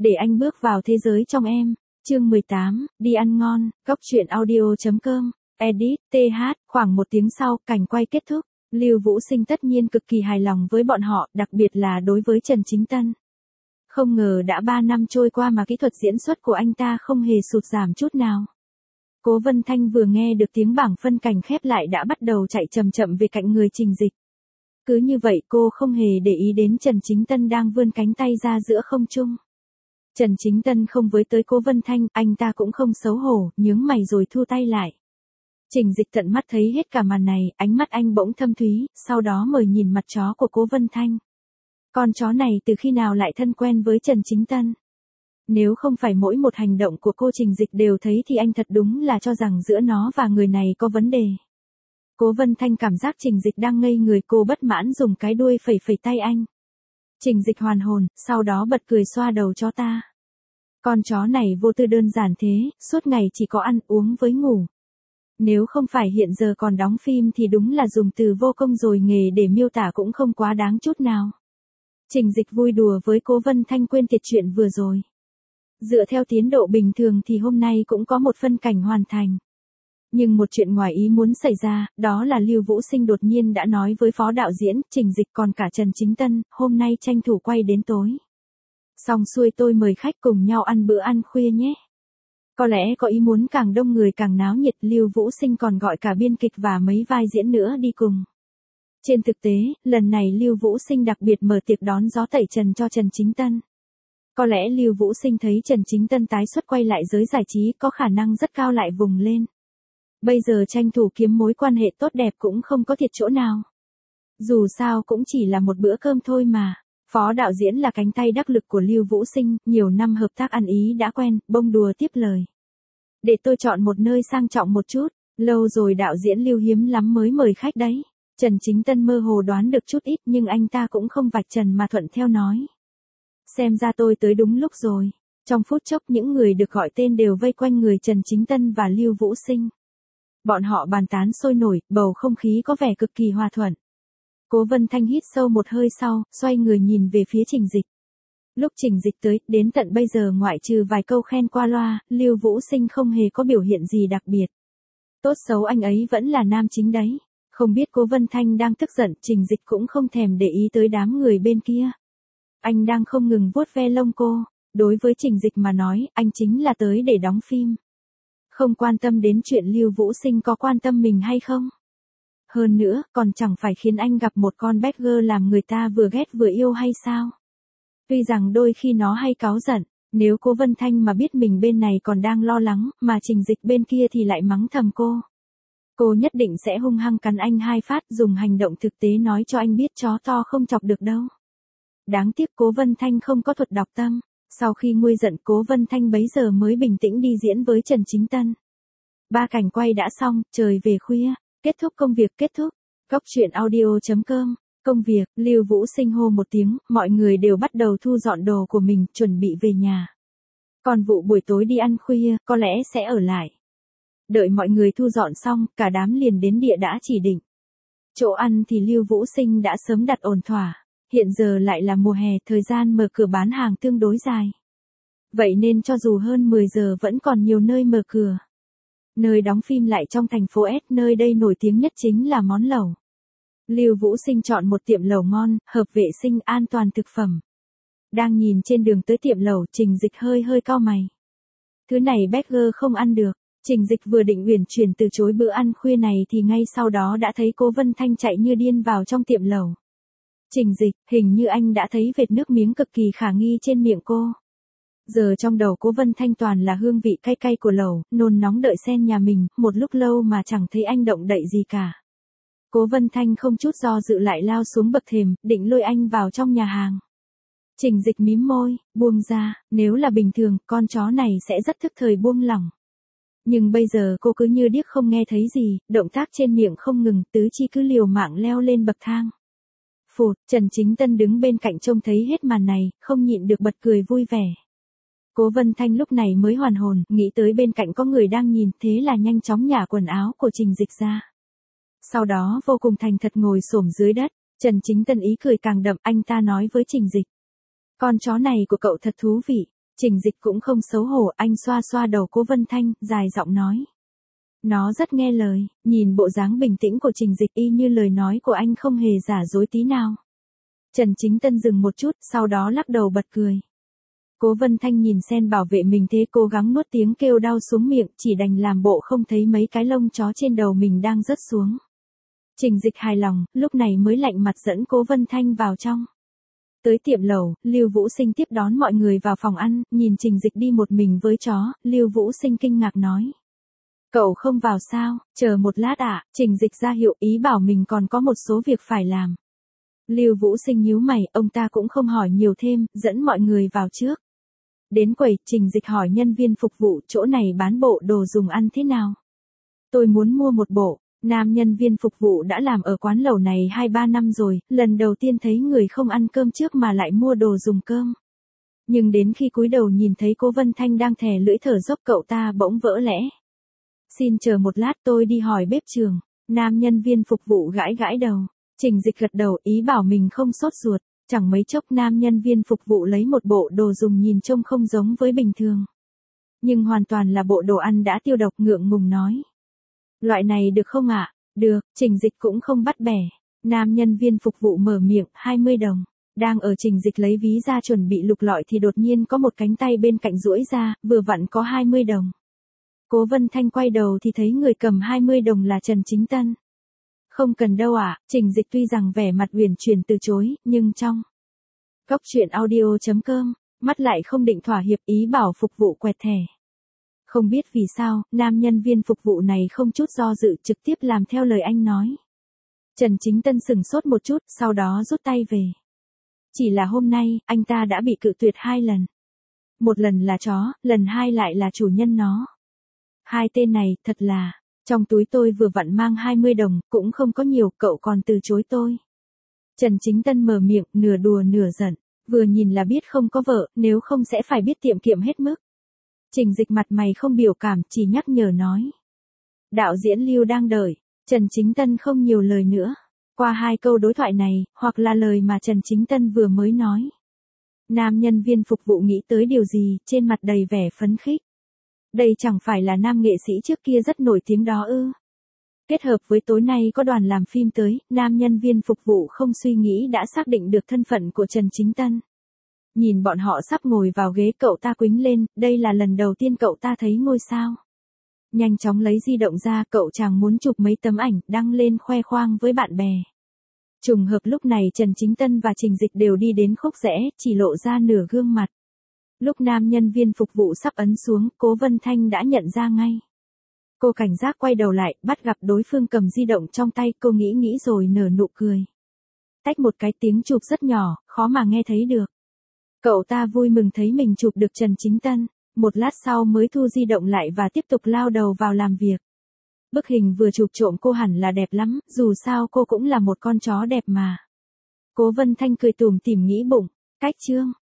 để anh bước vào thế giới trong em. Chương 18, đi ăn ngon, góc truyện audio.com, edit, th, khoảng 1 tiếng sau, cảnh quay kết thúc. Lưu Vũ Sinh tất nhiên cực kỳ hài lòng với bọn họ, đặc biệt là đối với Trần Chính Tân. Không ngờ đã 3 năm trôi qua mà kỹ thuật diễn xuất của anh ta không hề sụt giảm chút nào. Cố Vân Thanh vừa nghe được tiếng bảng phân cảnh khép lại đã bắt đầu chạy chậm chậm về cạnh người Trình Dịch. Cứ như vậy cô không hề để ý đến Trần Chính Tân đang vươn cánh tay ra giữa không trung. Trần Chính Tân không với tới Cố Vân Thanh, anh ta cũng không xấu hổ, nhướng mày rồi thu tay lại. Trình Dịch tận mắt thấy hết cả màn này, ánh mắt anh bỗng thâm thúy, sau đó mời nhìn mặt chó của Cố Vân Thanh. Con chó này từ khi nào lại thân quen với Trần Chính Tân? Nếu không phải mỗi một hành động của cô Trình Dịch đều thấy thì anh thật đúng là cho rằng giữa nó và người này có vấn đề. Cố Vân Thanh cảm giác Trình Dịch đang ngây người, cô bất mãn dùng cái đuôi phẩy phẩy tay anh. Trình Dịch hoàn hồn, sau đó bật cười xoa đầu chó ta. Con chó này vô tư đơn giản thế, suốt ngày chỉ có ăn uống với ngủ. Nếu không phải hiện giờ còn đóng phim thì đúng là dùng từ vô công rồi nghề để miêu tả cũng không quá đáng chút nào. Trình Dịch vui đùa với Cố Vân Thanh quên tiệt chuyện vừa rồi. Dựa theo tiến độ bình thường thì hôm nay cũng có một phân cảnh hoàn thành. Nhưng một chuyện ngoài ý muốn xảy ra, đó là Lưu Vũ Sinh đột nhiên đã nói với phó đạo diễn, Trình Dịch còn cả Trần Chính Tân, hôm nay tranh thủ quay đến tối. Xong xuôi tôi mời khách cùng nhau ăn bữa ăn khuya nhé. Có lẽ có ý muốn càng đông người càng náo nhiệt, Lưu Vũ Sinh còn gọi cả biên kịch và mấy vai diễn nữa đi cùng. Trên thực tế, lần này Lưu Vũ Sinh đặc biệt mở tiệc đón gió tẩy trần cho Trần Chính Tân. Có lẽ Lưu Vũ Sinh thấy Trần Chính Tân tái xuất quay lại giới giải trí có khả năng rất cao lại vùng lên. Bây giờ tranh thủ kiếm mối quan hệ tốt đẹp cũng không có thiệt chỗ nào. Dù sao cũng chỉ là một bữa cơm thôi mà. Phó đạo diễn là cánh tay đắc lực của Lưu Vũ Sinh, nhiều năm hợp tác ăn ý đã quen, bông đùa tiếp lời. Để tôi chọn một nơi sang trọng một chút, lâu rồi đạo diễn Lưu hiếm lắm mới mời khách đấy. Trần Chính Tân mơ hồ đoán được chút ít nhưng anh ta cũng không vạch trần mà thuận theo nói. Xem ra tôi tới đúng lúc rồi. Trong phút chốc những người được gọi tên đều vây quanh người Trần Chính Tân và Lưu Vũ Sinh. Bọn họ bàn tán sôi nổi, bầu không khí có vẻ cực kỳ hòa thuận. Cố Vân Thanh hít sâu một hơi sau, xoay người nhìn về phía Trình Dịch. Lúc Trình Dịch tới, đến tận bây giờ ngoại trừ vài câu khen qua loa, Lưu Vũ Sinh không hề có biểu hiện gì đặc biệt. Tốt xấu anh ấy vẫn là nam chính đấy. Không biết Cố Vân Thanh đang tức giận, Trình Dịch cũng không thèm để ý tới đám người bên kia. Anh đang không ngừng vuốt ve lông cô. Đối với Trình Dịch mà nói, anh chính là tới để đóng phim. Không quan tâm đến chuyện Lưu Vũ Sinh có quan tâm mình hay không. Hơn nữa, còn chẳng phải khiến anh gặp một con bad girl làm người ta vừa ghét vừa yêu hay sao? Tuy rằng đôi khi nó hay cáu giận, nếu Cố Vân Thanh mà biết mình bên này còn đang lo lắng, mà Trình Dịch bên kia thì lại mắng thầm cô. Cô nhất định sẽ hung hăng cắn anh 2 phát, dùng hành động thực tế nói cho anh biết chó to không chọc được đâu. Đáng tiếc Cố Vân Thanh không có thuật đọc tâm. Sau khi nguôi giận, Cố Vân Thanh bấy giờ mới bình tĩnh đi diễn với Trần Chính Tân. 3 cảnh quay đã xong, trời về khuya, kết thúc công việc kết thúc. Góc truyện audio.com, công việc, Lưu Vũ Sinh hô một tiếng, mọi người đều bắt đầu thu dọn đồ của mình, chuẩn bị về nhà. Còn vụ buổi tối đi ăn khuya, có lẽ sẽ ở lại. Đợi mọi người thu dọn xong, cả đám liền đến địa đã chỉ định. Chỗ ăn thì Lưu Vũ Sinh đã sớm đặt ổn thỏa. Hiện giờ lại là mùa hè, thời gian mở cửa bán hàng tương đối dài. Vậy nên cho dù hơn 10 giờ vẫn còn nhiều nơi mở cửa. Nơi đóng phim lại trong thành phố S, nơi đây nổi tiếng nhất chính là món lẩu. Lưu Vũ Sinh chọn một tiệm lẩu ngon, hợp vệ sinh, an toàn thực phẩm. Đang nhìn trên đường tới tiệm lẩu, Trình Dịch hơi cau mày. Thứ này burger không ăn được. Trình Dịch vừa định uyển chuyển từ chối bữa ăn khuya này thì ngay sau đó đã thấy Cố Vân Thanh chạy như điên vào trong tiệm lẩu. Trình Dịch, hình như anh đã thấy vệt nước miếng cực kỳ khả nghi trên miệng cô. Giờ trong đầu Cố Vân Thanh toàn là hương vị cay cay của lẩu, nôn nóng đợi sen nhà mình, một lúc lâu mà chẳng thấy anh động đậy gì cả. Cố Vân Thanh không chút do dự lại lao xuống bậc thềm, định lôi anh vào trong nhà hàng. Trình Dịch mím môi, buông ra, nếu là bình thường, con chó này sẽ rất thức thời buông lỏng. Nhưng bây giờ cô cứ như điếc không nghe thấy gì, động tác trên miệng không ngừng, tứ chi cứ liều mạng leo lên bậc thang. Phụt, Trần Chính Tân đứng bên cạnh trông thấy hết màn này, không nhịn được bật cười vui vẻ. Cố Vân Thanh lúc này mới hoàn hồn, nghĩ tới bên cạnh có người đang nhìn, thế là nhanh chóng nhả quần áo của Trình Dịch ra. Sau đó vô cùng thành thật ngồi xổm dưới đất, Trần Chính Tân ý cười càng đậm, anh ta nói với Trình Dịch. Con chó này của cậu thật thú vị. Trình Dịch cũng không xấu hổ, anh xoa xoa đầu Cố Vân Thanh, dài giọng nói. Nó rất nghe lời, nhìn bộ dáng bình tĩnh của Trình Dịch y như lời nói của anh không hề giả dối tí nào. Trần Chính Tân dừng một chút, sau đó lắc đầu bật cười. Cố Vân Thanh nhìn Sen bảo vệ mình thế cố gắng nuốt tiếng kêu đau xuống miệng, chỉ đành làm bộ không thấy mấy cái lông chó trên đầu mình đang rớt xuống. Trình Dịch hài lòng, lúc này mới lạnh mặt dẫn Cố Vân Thanh vào trong. Tới tiệm lẩu, Lưu Vũ Sinh tiếp đón mọi người vào phòng ăn, nhìn Trình Dịch đi một mình với chó, Lưu Vũ Sinh kinh ngạc nói. Cậu không vào sao, chờ một lát ạ, Trình Dịch ra hiệu ý bảo mình còn có một số việc phải làm. Lưu Vũ Sinh nhíu mày, ông ta cũng không hỏi nhiều thêm, dẫn mọi người vào trước. Đến quầy, Trình Dịch hỏi nhân viên phục vụ chỗ này bán bộ đồ dùng ăn thế nào. Tôi muốn mua một bộ, nam nhân viên phục vụ đã làm ở quán lẩu này 2-3 năm rồi, lần đầu tiên thấy người không ăn cơm trước mà lại mua đồ dùng cơm. Nhưng đến khi cúi đầu nhìn thấy Cố Vân Thanh đang thè lưỡi thở dốc cậu ta bỗng vỡ lẽ. Xin chờ một lát tôi đi hỏi bếp trường, nam nhân viên phục vụ gãi gãi đầu. Trình Dịch gật đầu ý bảo mình không sốt ruột, chẳng mấy chốc nam nhân viên phục vụ lấy một bộ đồ dùng nhìn trông không giống với bình thường. Nhưng hoàn toàn là bộ đồ ăn đã tiêu độc ngượng ngùng nói. Loại này được không ạ? Được, Trình Dịch cũng không bắt bẻ. Nam nhân viên phục vụ mở miệng, 20 đồng. Đang ở Trình Dịch lấy ví ra chuẩn bị lục lọi thì đột nhiên có một cánh tay bên cạnh duỗi ra, vừa vặn có 20 đồng. Cố Vân Thanh quay đầu thì thấy người cầm 20 đồng là Trần Chính Tân. Không cần đâu ạ, Trình Dịch tuy rằng vẻ mặt uyển chuyển từ chối, nhưng trong Cóc truyện audio.com, mắt lại không định thỏa hiệp ý bảo phục vụ quẹt thẻ. Không biết vì sao, nam nhân viên phục vụ này không chút do dự trực tiếp làm theo lời anh nói. Trần Chính Tân sừng sốt một chút, sau đó rút tay về. Chỉ là hôm nay, anh ta đã bị cự tuyệt 2 lần. Một lần là chó, lần 2 lại là chủ nhân nó. Hai tên này, thật là, trong túi tôi vừa vặn mang 20 đồng, cũng không có nhiều, cậu còn từ chối tôi. Trần Chính Tân mở miệng, nửa đùa nửa giận, vừa nhìn là biết không có vợ, nếu không sẽ phải biết tiệm kiệm hết mức. Trình Dịch mặt mày không biểu cảm, chỉ nhắc nhở nói. Đạo diễn Lưu đang đợi, Trần Chính Tân không nhiều lời nữa. Qua 2 câu đối thoại này, hoặc là lời mà Trần Chính Tân vừa mới nói. Nam nhân viên phục vụ nghĩ tới điều gì, trên mặt đầy vẻ phấn khích. Đây chẳng phải là nam nghệ sĩ trước kia rất nổi tiếng đó ư. Kết hợp với tối nay có đoàn làm phim tới, nam nhân viên phục vụ không suy nghĩ đã xác định được thân phận của Trần Chính Tân. Nhìn bọn họ sắp ngồi vào ghế cậu ta quýnh lên, đây là lần đầu tiên cậu ta thấy ngôi sao. Nhanh chóng lấy di động ra, cậu chàng muốn chụp mấy tấm ảnh, đăng lên khoe khoang với bạn bè. Trùng hợp lúc này Trần Chính Tân và Trình Dịch đều đi đến khúc rẽ, chỉ lộ ra nửa gương mặt. Lúc nam nhân viên phục vụ sắp ấn xuống, Cố Vân Thanh đã nhận ra ngay. Cô cảnh giác quay đầu lại, bắt gặp đối phương cầm di động trong tay, cô nghĩ rồi nở nụ cười. Tách một cái tiếng chụp rất nhỏ, khó mà nghe thấy được. Cậu ta vui mừng thấy mình chụp được Trần Chính Tân, một lát sau mới thu di động lại và tiếp tục lao đầu vào làm việc. Bức hình vừa chụp trộm cô hẳn là đẹp lắm, dù sao cô cũng là một con chó đẹp mà. Cố Vân Thanh cười tủm tỉm nghĩ bụng, cách chương.